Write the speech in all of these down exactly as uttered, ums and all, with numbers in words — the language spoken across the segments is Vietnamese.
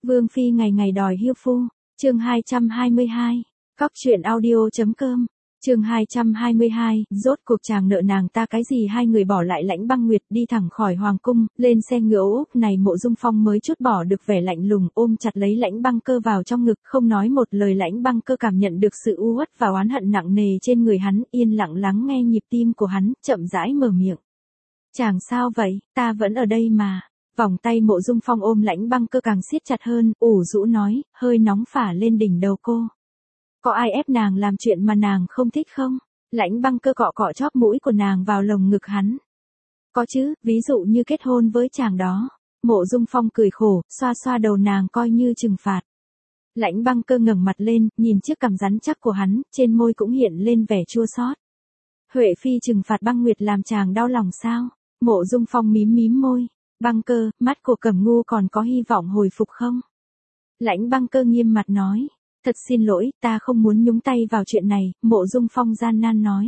Vương phi ngày ngày đòi hiêu phu, chương hai trăm hai mươi hai, Cóc truyện audio.com, chương hai trăm hai mươi hai, rốt cuộc chàng nợ nàng ta cái gì? Hai người bỏ lại Lãnh Băng Nguyệt đi thẳng khỏi hoàng cung, lên xe ngựa Úc này Mộ Dung Phong mới chút bỏ được vẻ lạnh lùng, ôm chặt lấy Lãnh Băng Cơ vào trong ngực, không nói một lời. Lãnh Băng Cơ cảm nhận được sự u uất và oán hận nặng nề trên người hắn, yên lặng lắng nghe nhịp tim của hắn, chậm rãi mở miệng. Chàng sao vậy, ta vẫn ở đây mà. Vòng tay Mộ Dung Phong ôm Lãnh Băng Cơ càng siết chặt hơn, ủ rũ nói, hơi nóng phả lên đỉnh đầu cô. Có ai ép nàng làm chuyện mà nàng không thích không? Lãnh Băng Cơ cọ cọ chóp mũi của nàng vào lồng ngực hắn. Có chứ, ví dụ như kết hôn với chàng đó. Mộ Dung Phong cười khổ, xoa xoa đầu nàng coi như trừng phạt. Lãnh Băng Cơ ngẩng mặt lên, nhìn chiếc cằm rắn chắc của hắn, trên môi cũng hiện lên vẻ chua xót. Huệ phi trừng phạt Băng Nguyệt làm chàng đau lòng sao? Mộ Dung Phong mím mím môi. Băng Cơ, mắt của Cẩm Ngu còn có hy vọng hồi phục không? Lãnh Băng Cơ nghiêm mặt nói. Thật xin lỗi, ta không muốn nhúng tay vào chuyện này, Mộ Dung Phong gian nan nói.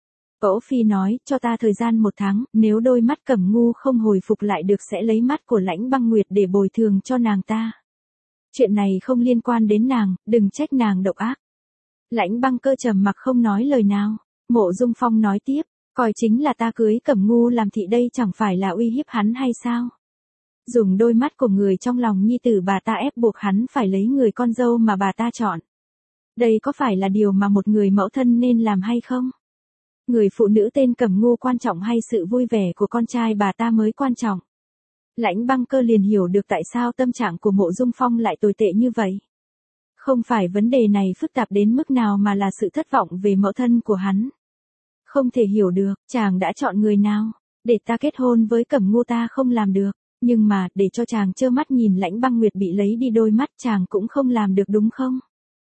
Cỗ phi nói, cho ta thời gian một tháng, nếu đôi mắt Cẩm Ngu không hồi phục lại được sẽ lấy mắt của Lãnh Băng Nguyệt để bồi thường cho nàng ta. Chuyện này không liên quan đến nàng, đừng trách nàng độc ác. Lãnh Băng Cơ trầm mặc không nói lời nào. Mộ Dung Phong nói tiếp, coi chính là ta cưới Cẩm Ngu làm thị đây chẳng phải là uy hiếp hắn hay sao? Dùng đôi mắt của người trong lòng nhi tử bà ta ép buộc hắn phải lấy người con dâu mà bà ta chọn. Đây có phải là điều mà một người mẫu thân nên làm hay không? Người phụ nữ tên Cẩm Ngu quan trọng hay sự vui vẻ của con trai bà ta mới quan trọng? Lãnh Băng Cơ liền hiểu được tại sao tâm trạng của Mộ Dung Phong lại tồi tệ như vậy. Không phải vấn đề này phức tạp đến mức nào mà là sự thất vọng về mẫu thân của hắn. Không thể hiểu được, chàng đã chọn người nào? Để ta kết hôn với Cẩm Ngu ta không làm được. Nhưng mà, để cho chàng trơ mắt nhìn Lãnh Băng Nguyệt bị lấy đi đôi mắt chàng cũng không làm được đúng không?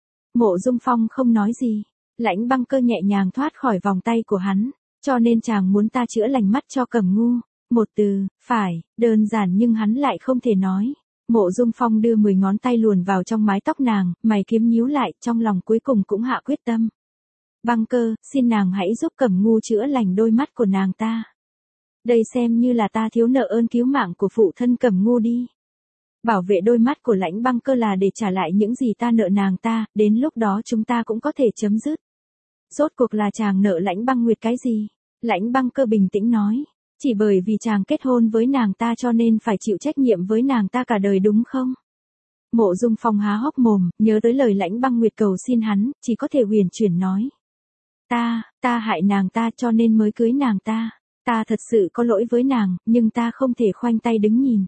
Mộ Dung Phong không nói gì. Lãnh Băng Cơ nhẹ nhàng thoát khỏi vòng tay của hắn. Cho nên chàng muốn ta chữa lành mắt cho Cẩm Ngu. Một từ, phải, đơn giản nhưng hắn lại không thể nói. Mộ Dung Phong đưa mười ngón tay luồn vào trong mái tóc nàng, mày kiếm nhíu lại, trong lòng cuối cùng cũng hạ quyết tâm. Băng Cơ, xin nàng hãy giúp Cẩm Ngu chữa lành đôi mắt của nàng ta. Đây xem như là ta thiếu nợ ơn cứu mạng của phụ thân Cẩm Ngu đi. Bảo vệ đôi mắt của Lãnh Băng Cơ là để trả lại những gì ta nợ nàng ta, đến lúc đó chúng ta cũng có thể chấm dứt. Rốt cuộc là chàng nợ Lãnh Băng Nguyệt cái gì? Lãnh Băng Cơ bình tĩnh nói, chỉ bởi vì chàng kết hôn với nàng ta cho nên phải chịu trách nhiệm với nàng ta cả đời đúng không? Mộ Dung Phong há hốc mồm, nhớ tới lời Lãnh Băng Nguyệt cầu xin hắn, chỉ có thể huyền chuyển nói. Ta, ta hại nàng ta cho nên mới cưới nàng ta. Ta thật sự có lỗi với nàng, nhưng ta không thể khoanh tay đứng nhìn.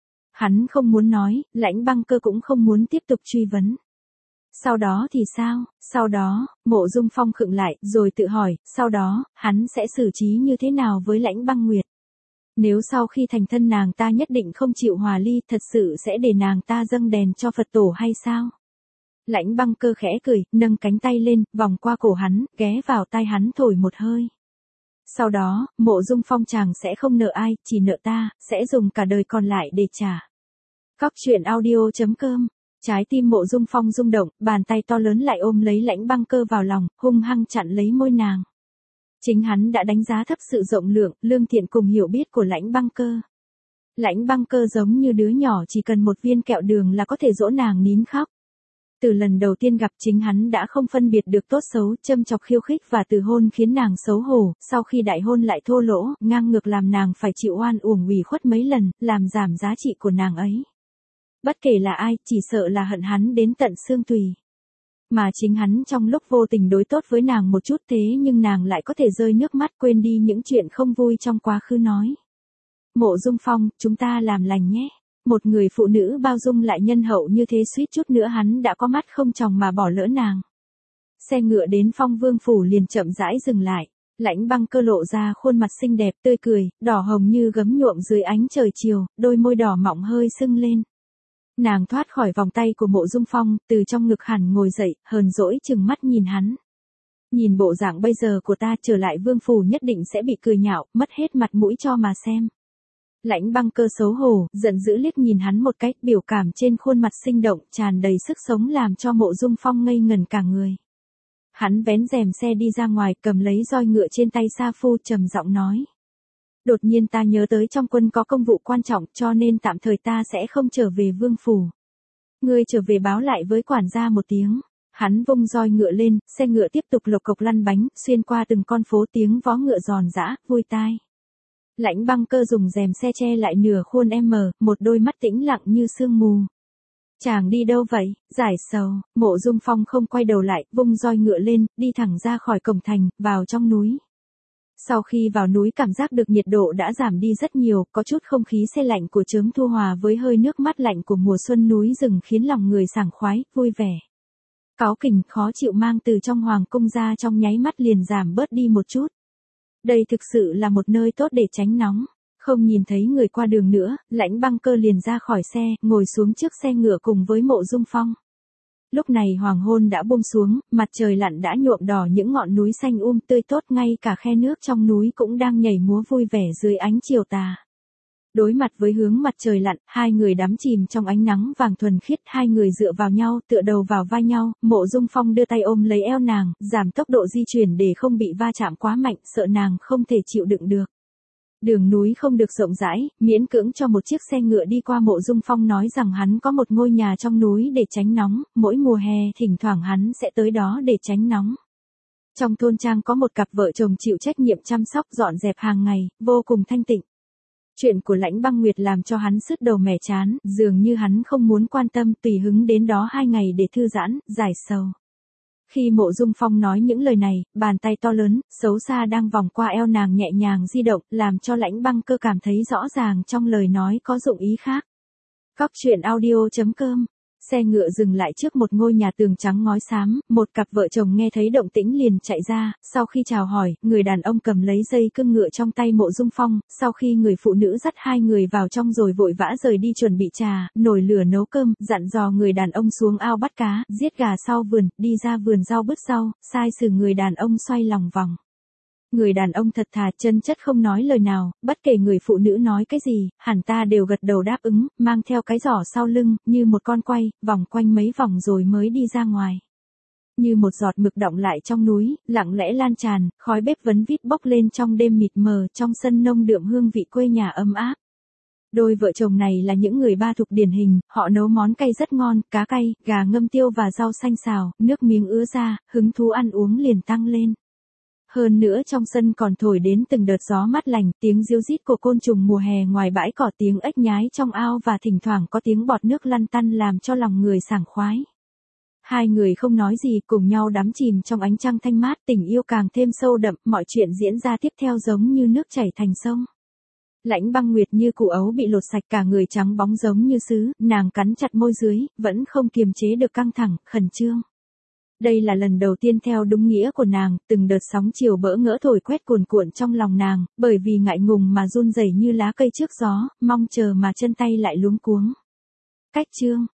Hắn không muốn nói, Lãnh Băng Cơ cũng không muốn tiếp tục truy vấn. Sau đó thì sao? Sau đó, Mộ Dung Phong khựng lại, rồi tự hỏi, sau đó, hắn sẽ xử trí như thế nào với Lãnh Băng Nguyệt? Nếu sau khi thành thân nàng ta nhất định không chịu hòa ly, thật sự sẽ để nàng ta dâng đèn cho Phật tổ hay sao? Lãnh Băng Cơ khẽ cười, nâng cánh tay lên, vòng qua cổ hắn, ghé vào tai hắn thổi một hơi. Sau đó, Mộ Dung Phong chàng sẽ không nợ ai, chỉ nợ ta, sẽ dùng cả đời còn lại để trả. Cóc truyện audio.com, trái tim Mộ Dung Phong rung động, bàn tay to lớn lại ôm lấy Lãnh Băng Cơ vào lòng, hung hăng chặn lấy môi nàng. Chính hắn đã đánh giá thấp sự rộng lượng, lương thiện cùng hiểu biết của Lãnh Băng Cơ. Lãnh Băng Cơ giống như đứa nhỏ chỉ cần một viên kẹo đường là có thể dỗ nàng nín khóc. Từ lần đầu tiên gặp chính hắn đã không phân biệt được tốt xấu, châm chọc khiêu khích và từ hôn khiến nàng xấu hổ, sau khi đại hôn lại thô lỗ, ngang ngược làm nàng phải chịu oan uổng ủy khuất mấy lần, làm giảm giá trị của nàng ấy. Bất kể là ai, chỉ sợ là hận hắn đến tận xương tùy. Mà chính hắn trong lúc vô tình đối tốt với nàng một chút thế nhưng nàng lại có thể rơi nước mắt quên đi những chuyện không vui trong quá khứ nói. Mộ Dung Phong, chúng ta làm lành nhé. Một người phụ nữ bao dung lại nhân hậu như thế suýt chút nữa hắn đã có mắt không tròng mà bỏ lỡ nàng. Xe ngựa đến Phong Vương phủ liền chậm rãi dừng lại. Lãnh Băng Cơ lộ ra khuôn mặt xinh đẹp tươi cười, đỏ hồng như gấm nhuộm dưới ánh trời chiều, đôi môi đỏ mọng hơi sưng lên. Nàng thoát khỏi vòng tay của Mộ Dung Phong, từ trong ngực hẳn ngồi dậy, hờn dỗi chừng mắt nhìn hắn. Nhìn bộ dạng bây giờ của ta trở lại vương phủ nhất định sẽ bị cười nhạo, mất hết mặt mũi cho mà xem. Lãnh Băng Cơ xấu hổ, giận dữ liếc nhìn hắn một cái, biểu cảm trên khuôn mặt sinh động, tràn đầy sức sống làm cho Mộ Dung Phong ngây ngẩn cả người. Hắn vén rèm xe đi ra ngoài, cầm lấy roi ngựa trên tay sa phu, trầm giọng nói. Đột nhiên ta nhớ tới trong quân có công vụ quan trọng cho nên tạm thời ta sẽ không trở về vương phủ. Ngươi trở về báo lại với quản gia một tiếng. Hắn vung roi ngựa lên, xe ngựa tiếp tục lộc cộc lăn bánh, xuyên qua từng con phố tiếng vó ngựa giòn giã, vui tai. Lãnh Băng Cơ dùng rèm xe che lại nửa khuôn em, một đôi mắt tĩnh lặng như sương mù. Chàng đi đâu vậy, giải sầu, Mộ Dung Phong không quay đầu lại, vung roi ngựa lên, đi thẳng ra khỏi cổng thành, vào trong núi. Sau khi vào núi cảm giác được nhiệt độ đã giảm đi rất nhiều, có chút không khí se lạnh của chớm thu hòa với hơi nước mát lạnh của mùa xuân núi rừng khiến lòng người sảng khoái, vui vẻ. Cáu kỉnh khó chịu mang từ trong hoàng cung ra trong nháy mắt liền giảm bớt đi một chút. Đây thực sự là một nơi tốt để tránh nóng. Không nhìn thấy người qua đường nữa, Lãnh Băng Cơ liền ra khỏi xe, ngồi xuống trước xe ngựa cùng với Mộ Dung Phong. Lúc này hoàng hôn đã buông xuống, mặt trời lặn đã nhuộm đỏ những ngọn núi xanh um tươi tốt, ngay cả khe nước trong núi cũng đang nhảy múa vui vẻ dưới ánh chiều tà. Đối mặt với hướng mặt trời lặn, hai người đắm chìm trong ánh nắng vàng thuần khiết, hai người dựa vào nhau, tựa đầu vào vai nhau, Mộ Dung Phong đưa tay ôm lấy eo nàng, giảm tốc độ di chuyển để không bị va chạm quá mạnh, sợ nàng không thể chịu đựng được. Đường núi không được rộng rãi, miễn cưỡng cho một chiếc xe ngựa đi qua. Mộ Dung Phong nói rằng hắn có một ngôi nhà trong núi để tránh nóng, mỗi mùa hè thỉnh thoảng hắn sẽ tới đó để tránh nóng. Trong thôn trang có một cặp vợ chồng chịu trách nhiệm chăm sóc dọn dẹp hàng ngày, vô cùng thanh tịnh. Chuyện của Lãnh Băng Nguyệt làm cho hắn sứt đầu mẻ chán, dường như hắn không muốn quan tâm, tùy hứng đến đó hai ngày để thư giãn, giải sầu. Khi Mộ Dung Phong nói những lời này, bàn tay to lớn, xấu xa đang vòng qua eo nàng nhẹ nhàng di động, làm cho Lãnh Băng Cơ cảm thấy rõ ràng trong lời nói có dụng ý khác. Cóc truyện audio chấm com. Xe ngựa dừng lại trước một ngôi nhà tường trắng ngói xám, một cặp vợ chồng nghe thấy động tĩnh liền chạy ra, sau khi chào hỏi, người đàn ông cầm lấy dây cương ngựa trong tay Mộ Dung Phong, sau khi người phụ nữ dắt hai người vào trong rồi vội vã rời đi chuẩn bị trà, nồi lửa nấu cơm, dặn dò người đàn ông xuống ao bắt cá, giết gà sau vườn, đi ra vườn rau bứt rau, sai sử người đàn ông xoay lòng vòng. Người đàn ông thật thà chân chất không nói lời nào, bất kể người phụ nữ nói cái gì, hẳn ta đều gật đầu đáp ứng, mang theo cái giỏ sau lưng, như một con quay, vòng quanh mấy vòng rồi mới đi ra ngoài. Như một giọt mực đọng lại trong núi, lặng lẽ lan tràn, khói bếp vấn vít bốc lên trong đêm mịt mờ, trong sân nông đượm hương vị quê nhà ấm áp. Đôi vợ chồng này là những người Ba Thục điển hình, họ nấu món cay rất ngon, cá cay, gà ngâm tiêu và rau xanh xào, nước miếng ứa ra, hứng thú ăn uống liền tăng lên. Hơn nữa trong sân còn thổi đến từng đợt gió mát lành, tiếng ríu rít của côn trùng mùa hè ngoài bãi cỏ, tiếng ếch nhái trong ao và thỉnh thoảng có tiếng bọt nước lăn tăn làm cho lòng người sảng khoái. Hai người không nói gì, cùng nhau đắm chìm trong ánh trăng thanh mát, tình yêu càng thêm sâu đậm, mọi chuyện diễn ra tiếp theo giống như nước chảy thành sông. Lãnh Băng Nguyệt như củ ấu bị lột sạch, cả người trắng bóng giống như sứ, nàng cắn chặt môi dưới, vẫn không kiềm chế được căng thẳng, khẩn trương. Đây là lần đầu tiên theo đúng nghĩa của nàng, từng đợt sóng chiều bỡ ngỡ thổi quét cuồn cuộn trong lòng nàng, bởi vì ngại ngùng mà run rẩy như lá cây trước gió, mong chờ mà chân tay lại luống cuống. Cách chương